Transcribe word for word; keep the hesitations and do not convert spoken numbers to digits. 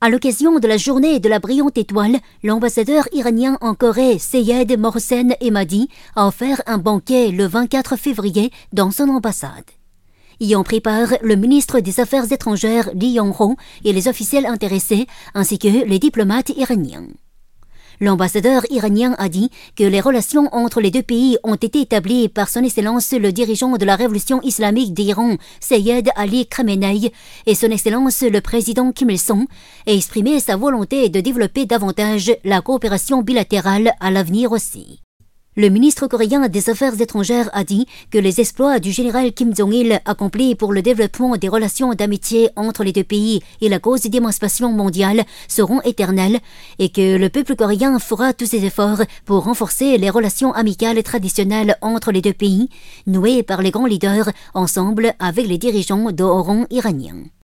À l'occasion de la journée de la brillante étoile, l'ambassadeur iranien en Corée, Seyed Mohsen Emadi, a offert un banquet le vingt-quatre février dans son ambassade. Y ont pris part le ministre des Affaires étrangères Lee Yong-ho et les officiels intéressés, ainsi que les diplomates iraniens. L'ambassadeur iranien a dit que les relations entre les deux pays ont été établies par son Excellence le dirigeant de la révolution islamique d'Iran, Seyed Ali Khamenei, et son Excellence le président Kim Il-sung, et exprimé sa volonté de développer davantage la coopération bilatérale à l'avenir aussi. Le ministre coréen des Affaires étrangères a dit que les exploits du général Kim Jong-il accomplis pour le développement des relations d'amitié entre les deux pays et la cause d'émancipation mondiale seront éternels et que le peuple coréen fera tous ses efforts pour renforcer les relations amicales traditionnelles entre les deux pays, nouées par les grands leaders ensemble avec les dirigeants de haut rang iraniens.